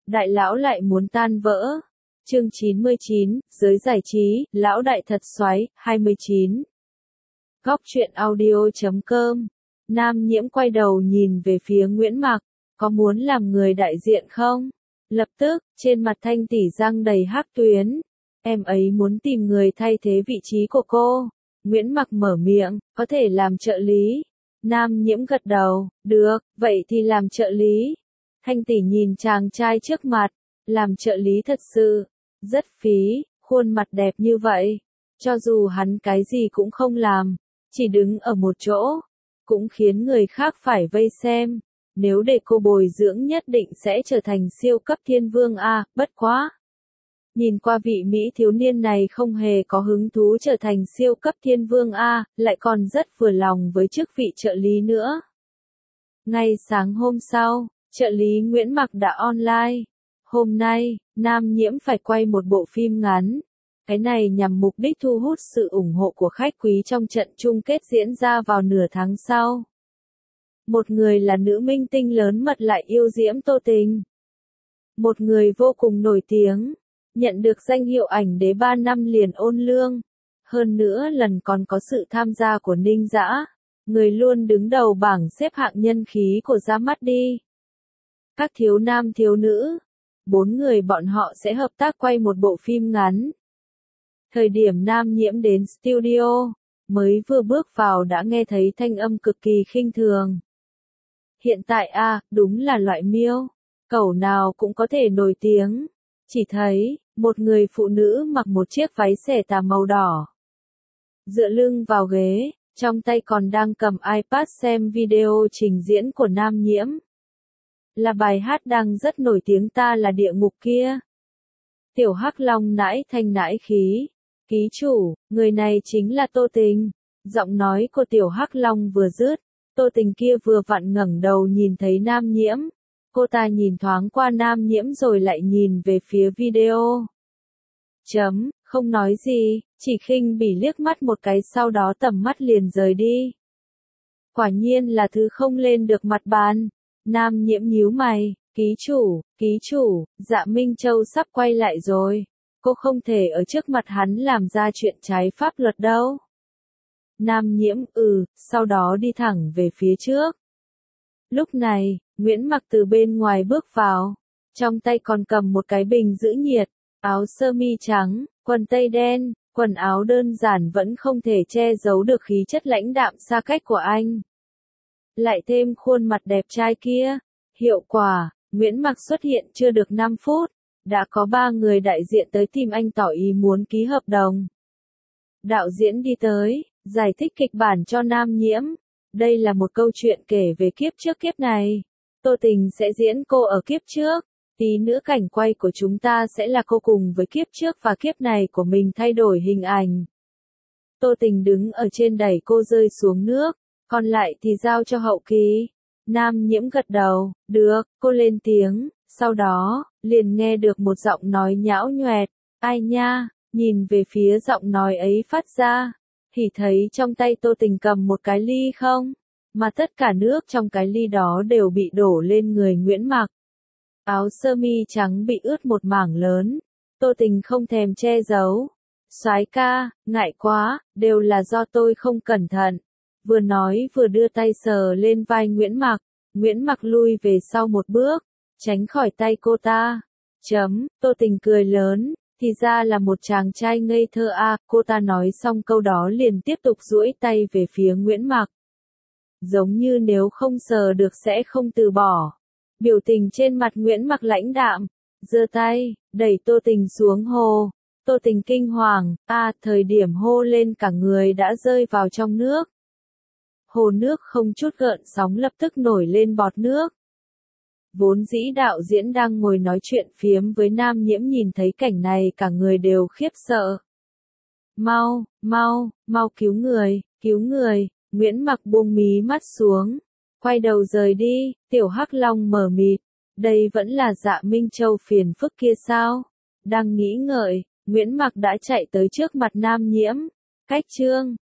Đại lão lại muốn tan vỡ. Chương 99, giới giải trí, lão đại thật xoáy, 29. Góc truyện audio.com. Nam Nhiễm quay đầu nhìn về phía Nguyễn Mặc, có muốn làm người đại diện không? Lập tức, trên mặt Thanh Tỷ răng đầy hắc tuyến. Em ấy muốn tìm người thay thế vị trí của cô. Nguyễn Mặc mở miệng, có thể làm trợ lý. Nam Nhiễm gật đầu, được, vậy thì làm trợ lý. Thanh Tỷ nhìn chàng trai trước mặt, làm trợ lý thật sự, rất phí, khuôn mặt đẹp như vậy. Cho dù hắn cái gì cũng không làm, chỉ đứng ở một chỗ, cũng khiến người khác phải vây xem. Nếu để cô bồi dưỡng nhất định sẽ trở thành siêu cấp thiên vương a, bất quá. Nhìn qua vị Mỹ thiếu niên này không hề có hứng thú trở thành siêu cấp thiên vương a, lại còn rất vừa lòng với chức vị trợ lý nữa. Ngay sáng hôm sau, trợ lý Nguyễn Mặc đã online. Hôm nay, Nam Nhiễm phải quay một bộ phim ngắn. Cái này nhằm mục đích thu hút sự ủng hộ của khách quý trong trận chung kết diễn ra vào nửa tháng sau. Một người là nữ minh tinh lớn mật lại yêu diễm Tô Tình. Một người vô cùng nổi tiếng, nhận được danh hiệu ảnh đế 3 năm liền ôn lương. Hơn nữa lần còn có sự tham gia của Ninh Dã, người luôn đứng đầu bảng xếp hạng nhân khí của Ra Mắt Đi. Các thiếu nam thiếu nữ, 4 người bọn họ sẽ hợp tác quay một bộ phim ngắn. Thời điểm Nam Nhiễm đến studio, mới vừa bước vào đã nghe thấy thanh âm cực kỳ khinh thường. Hiện tại đúng là loại miêu, cẩu nào cũng có thể nổi tiếng. Chỉ thấy, một người phụ nữ mặc một chiếc váy xẻ tà màu đỏ. Dựa lưng vào ghế, trong tay còn đang cầm iPad xem video trình diễn của Nam Nhiễm. Là bài hát đang rất nổi tiếng Ta Là Địa Ngục kia. Tiểu Hắc Long nãi thanh nãi khí. Ký chủ, người này chính là Tô Tình. Giọng nói của Tiểu Hắc Long vừa dứt, Tô Tình kia vừa vặn ngẩng đầu nhìn thấy Nam Nhiễm. Cô ta nhìn thoáng qua Nam Nhiễm rồi lại nhìn về phía video. Không nói gì, chỉ khinh bỉ liếc mắt một cái sau đó tầm mắt liền rời đi. Quả nhiên là thứ không lên được mặt bàn. Nam Nhiễm nhíu mày, ký chủ, Dạ Minh Châu sắp quay lại rồi. Cô không thể ở trước mặt hắn làm ra chuyện trái pháp luật đâu. Nam Nhiễm sau đó đi thẳng về phía trước. Lúc này, Nguyễn Mặc từ bên ngoài bước vào, trong tay còn cầm một cái bình giữ nhiệt, áo sơ mi trắng, quần tây đen, quần áo đơn giản vẫn không thể che giấu được khí chất lãnh đạm xa cách của anh. Lại thêm khuôn mặt đẹp trai kia, hiệu quả, Nguyễn Mặc xuất hiện chưa được 5 phút, đã có 3 người đại diện tới tìm anh tỏ ý muốn ký hợp đồng. Đạo diễn đi tới, giải thích kịch bản cho Nam Nhiễm. Đây là một câu chuyện kể về kiếp trước kiếp này. Tô Tình sẽ diễn cô ở kiếp trước. Tí nữa cảnh quay của chúng ta sẽ là cô cùng với kiếp trước và kiếp này của mình thay đổi hình ảnh. Tô Tình đứng ở trên đẩy cô rơi xuống nước, còn lại thì giao cho hậu kỳ. Nam Nhiễm gật đầu, được, cô lên tiếng, sau đó, liền nghe được một giọng nói nhão nhoẹt, ai nha, nhìn về phía giọng nói ấy phát ra. Thì thấy trong tay Tô Tình cầm một cái ly không, mà tất cả nước trong cái ly đó đều bị đổ lên người Nguyễn Mặc. Áo sơ mi trắng bị ướt một mảng lớn, Tô Tình không thèm che giấu. Soái ca, ngại quá, đều là do tôi không cẩn thận. Vừa nói vừa đưa tay sờ lên vai Nguyễn Mặc lui về sau một bước, tránh khỏi tay cô ta. Tô Tình cười lớn. Thì ra là một chàng trai ngây thơ cô ta nói xong câu đó liền tiếp tục duỗi tay về phía Nguyễn Mặc. Giống như nếu không sờ được sẽ không từ bỏ. Biểu tình trên mặt Nguyễn Mặc lãnh đạm, giơ tay, đẩy Tô Tình xuống hồ. Tô Tình kinh hoàng, thời điểm hô lên cả người đã rơi vào trong nước. Hồ nước không chút gợn sóng lập tức nổi lên bọt nước. Vốn dĩ đạo diễn đang ngồi nói chuyện phiếm với Nam Nhiễm nhìn thấy cảnh này cả người đều khiếp sợ. Mau cứu người, Nguyễn Mặc buông mí mắt xuống, quay đầu rời đi. Tiểu Hắc Long mờ mịt, đây vẫn là Dạ Minh Châu phiền phức kia sao? Đang nghĩ ngợi, Nguyễn Mặc đã chạy tới trước mặt Nam Nhiễm, cách chương